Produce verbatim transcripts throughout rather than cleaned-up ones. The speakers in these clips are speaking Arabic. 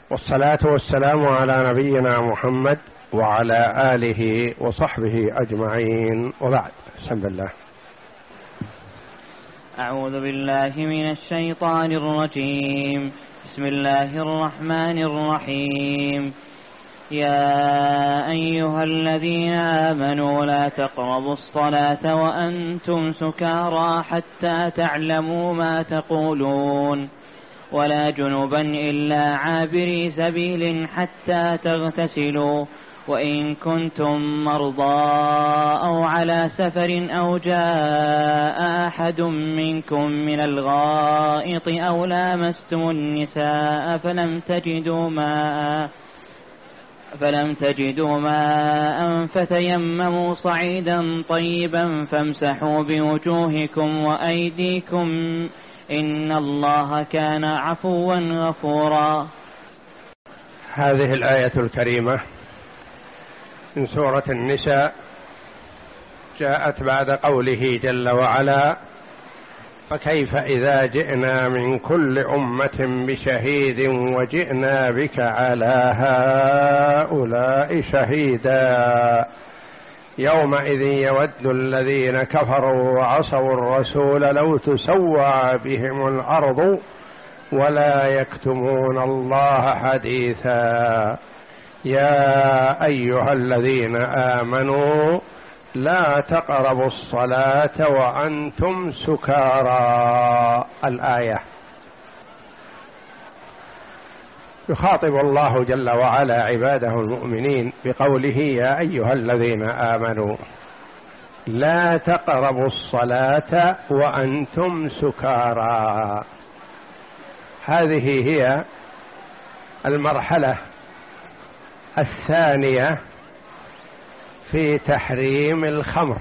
والصلاة والسلام على نبينا محمد وعلى آله وصحبه أجمعين، وبعد. بسم الله. أعوذ بالله من الشيطان الرجيم. بسم الله الرحمن الرحيم. يا أيها الذين آمنوا لا تقربوا الصلاة وأنتم سكارى حتى تعلموا ما تقولون ولا جنبا إلا عابري سبيل حتى تغتسلوا وإن كنتم مرضى أو على سفر أو جاء أحد منكم من الغائط أو لامستم النساء فلم تجدوا ماء فلم تجدوا ماء فتيمموا صعيدا طيبا فامسحوا بوجوهكم وأيديكم إن الله كان عفوا غفورا. هذه الآية الكريمة من سورة النساء جاءت بعد قوله جل وعلا: فكيف إذا جئنا من كل أمة بشهيد وجئنا بك على هؤلاء شهيدا يومئذ يود الذين كفروا وعصوا الرسول لو تسوى بهم الأرض ولا يكتمون الله حديثا يا أيها الذين آمنوا لا تقربوا الصلاة وأنتم سكارى. الآية يخاطب الله جل وعلا عباده المؤمنين بقوله: يا أيها الذين آمنوا لا تقربوا الصلاة وأنتم سكارى. هذه هي المرحلة الثانية في تحريم الخمر.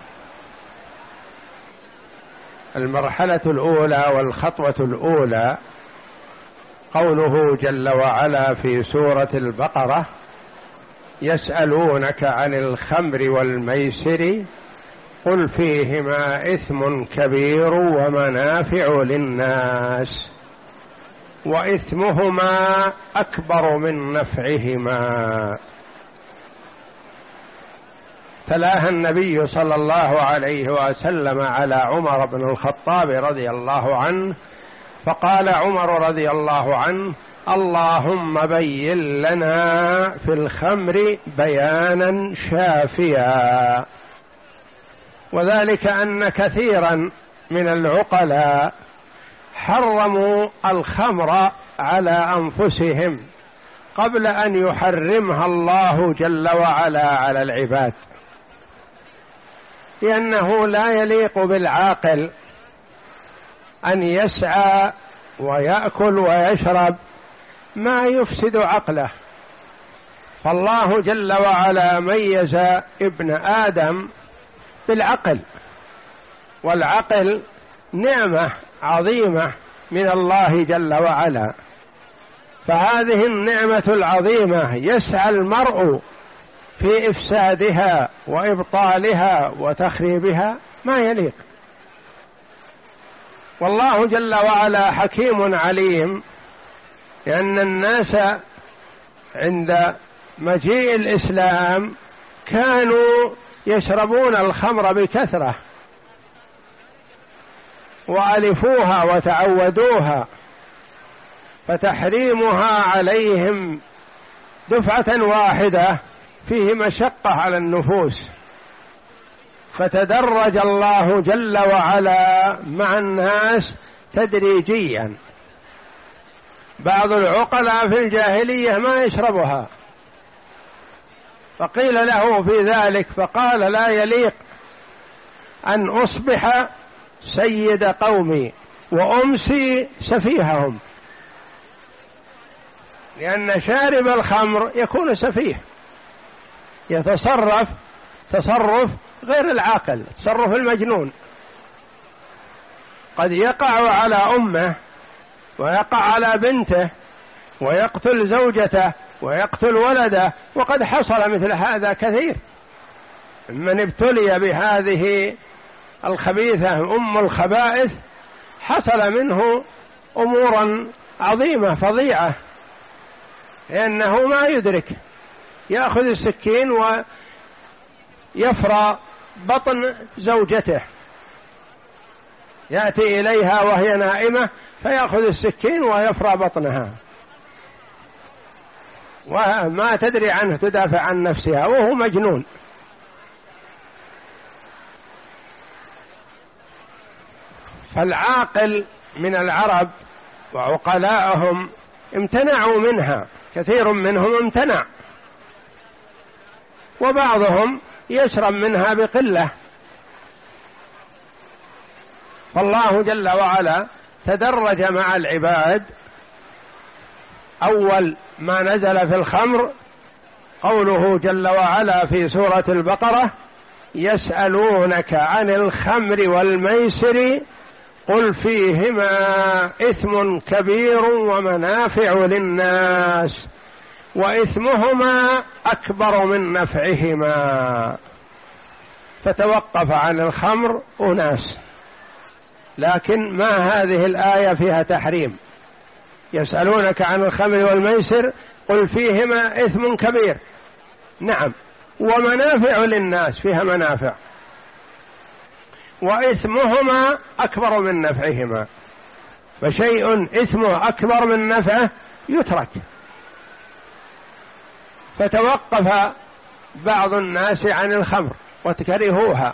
المرحلة الأولى والخطوة الأولى قوله جل وعلا في سورة البقرة: يسألونك عن الخمر والميسر قل فيهما إثم كبير ومنافع للناس وإثمهما أكبر من نفعهما. تلاها النبي صلى الله عليه وسلم على عمر بن الخطاب رضي الله عنه، فقال عمر رضي الله عنه: اللهم بين لنا في الخمر بيانا شافيا. وذلك أن كثيرا من العقلاء حرموا الخمر على أنفسهم قبل أن يحرمها الله جل وعلا على العباد، لأنه لا يليق بالعاقل أن يسعى ويأكل ويشرب ما يفسد عقله. فالله جل وعلا ميز ابن آدم بالعقل، والعقل نعمة عظيمة من الله جل وعلا، فهذه النعمة العظيمة يسعى المرء في إفسادها وإبطالها وتخريبها ما يليق. والله جل وعلا حكيم عليم، لأن الناس عند مجيء الإسلام كانوا يشربون الخمر بكثرة وألفوها وتعودوها، فتحريمها عليهم دفعة واحدة فيه مشقة على النفوس، فتدرج الله جل وعلا مع الناس تدريجيا. بعض العقلاء في الجاهلية ما يشربها، فقيل له في ذلك فقال: لا يليق أن أصبح سيد قومي وأمسي سفيههم، لأن شارب الخمر يكون سفيه، يتصرف تصرف غير العاقل، تصرف المجنون. قد يقع على أمه ويقع على بنته ويقتل زوجته ويقتل ولده، وقد حصل مثل هذا كثير من ابتلي بهذه الخبيثة أم الخبائث، حصل منه أمورا عظيمة فظيعة. لأنه ما يدرك، يأخذ السكين ويفرى بطن زوجته، يأتي إليها وهي نائمة فيأخذ السكين ويفرى بطنها وما تدري عنه، تدافع عن نفسها وهو مجنون. فالعاقل من العرب وعقلاءهم امتنعوا منها، كثير منهم امتنع، وبعضهم يشرب منها بقلة. فالله جل وعلا تدرج مع العباد. أول ما نزل في الخمر قوله جل وعلا في سورة البقرة: يسألونك عن الخمر والميسر قل فيهما إثم كبير ومنافع للناس وإثمهما أكبر من نفعهما. فتوقف عن الخمر أناس، لكن ما هذه الآية فيها تحريم. يسألونك عن الخمر والميسر قل فيهما إثم كبير، نعم، ومنافع للناس، فيها منافع، وإثمهما أكبر من نفعهما. فشيء إثمه أكبر من نفعه يترك. فتوقف بعض الناس عن الخمر وتكرهوها.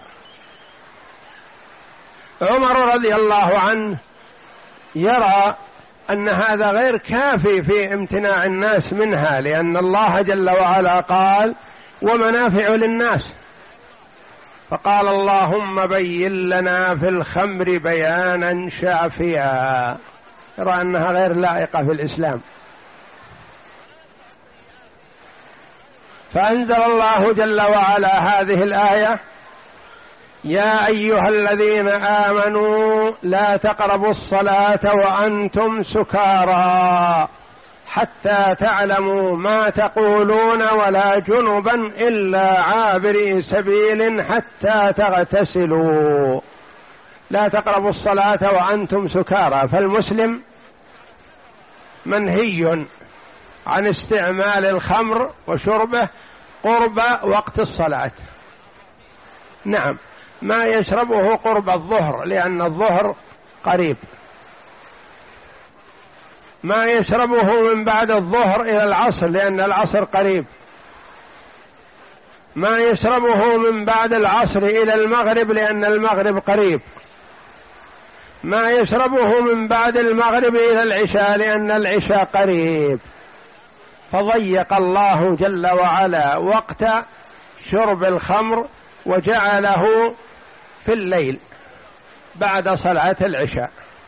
عمر رضي الله عنه يرى أن هذا غير كافي في امتناع الناس منها، لأن الله جل وعلا قال: ومنافع للناس. فقال: اللهم بين لنا في الخمر بيانا شافيا. يرى أنها غير لائقة في الإسلام. فأنزل الله جل وعلا هذه الآية: يا أيها الذين آمنوا لا تقربوا الصلاة وأنتم سكارى حتى تعلموا ما تقولون ولا جنبا إلا عابري سبيل حتى تغتسلوا. لا تقربوا الصلاة وأنتم سكارى. فالمسلم منهي عن استعمال الخمر وشربه قرب وقت الصلاة. نعم، ما يشربه قرب الظهر لأن الظهر قريب، ما يشربه من بعد الظهر إلى العصر لأن العصر قريب، ما يشربه من بعد العصر إلى المغرب لأن المغرب قريب، ما يشربه من بعد المغرب إلى العشاء لأن العشاء قريب. فضيق الله جل وعلا وقت شرب الخمر وجعله في الليل بعد صلاة العشاء.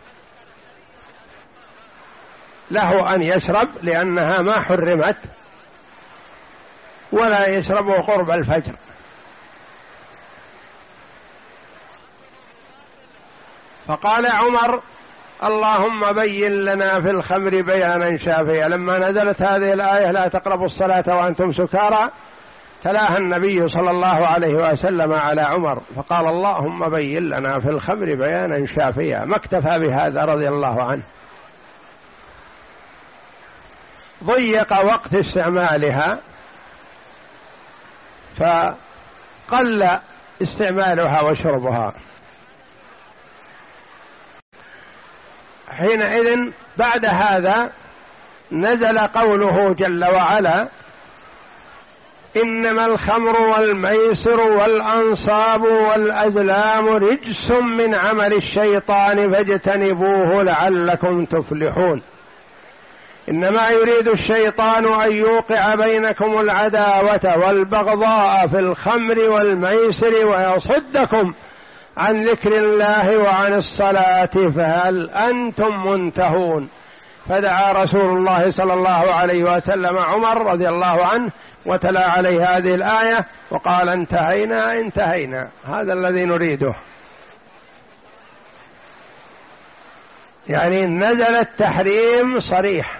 له أن يشرب لأنها ما حرمت، ولا يشربه قرب الفجر. فقال عمر: اللهم بين لنا في الخمر بيانا شافيا. لما نزلت هذه الآية: لا تقربوا الصلاة وأنتم سكارى، تلاها النبي صلى الله عليه وسلم على عمر فقال: اللهم بين لنا في الخمر بيانا شافيا. ما اكتفى بهذا رضي الله عنه، ضيق وقت استعمالها فقل استعمالها وشربها. حينئذ بعد هذا نزل قوله جل وعلا: إنما الخمر والميسر والأنصاب والأزلام رجس من عمل الشيطان فاجتنبوه لعلكم تفلحون. إنما يريد الشيطان أن يوقع بينكم العداوة والبغضاء في الخمر والميسر ويصدكم عن ذكر الله وعن الصلاة فهل أنتم منتهون. فدعا رسول الله صلى الله عليه وسلم عمر رضي الله عنه وتلا عليه هذه الآية وقال: انتهينا انتهينا، هذا الذي نريده. يعني نزل التحريم صريح.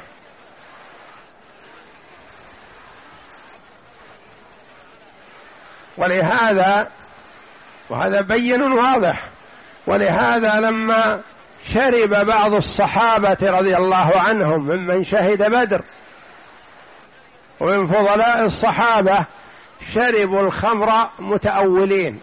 ولهذا، وهذا بين واضح، ولهذا لما شرب بعض الصحابة رضي الله عنهم ممن شهد بدر ومن فضلاء الصحابة شربوا الخمر متأولين،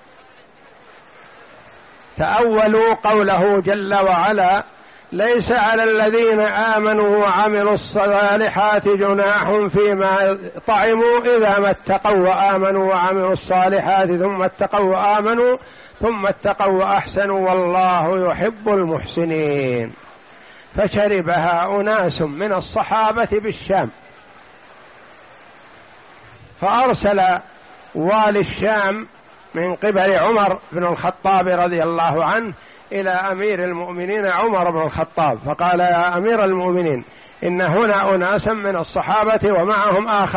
تأولوا قوله جل وعلا: ليس على الذين آمنوا وعملوا الصالحات جناح فيما طعموا إذا ما اتقوا وآمنوا وعملوا الصالحات ثم اتقوا وآمنوا ثم اتقوا وأحسنوا والله يحب المحسنين. فشربها أناس من الصحابة بالشام، فأرسل والي الشام من قبل عمر بن الخطاب رضي الله عنه إلى أمير المؤمنين عمر بن الخطاب، فقال: يا أمير المؤمنين، إن هنا أناسا من الصحابة ومعهم آخر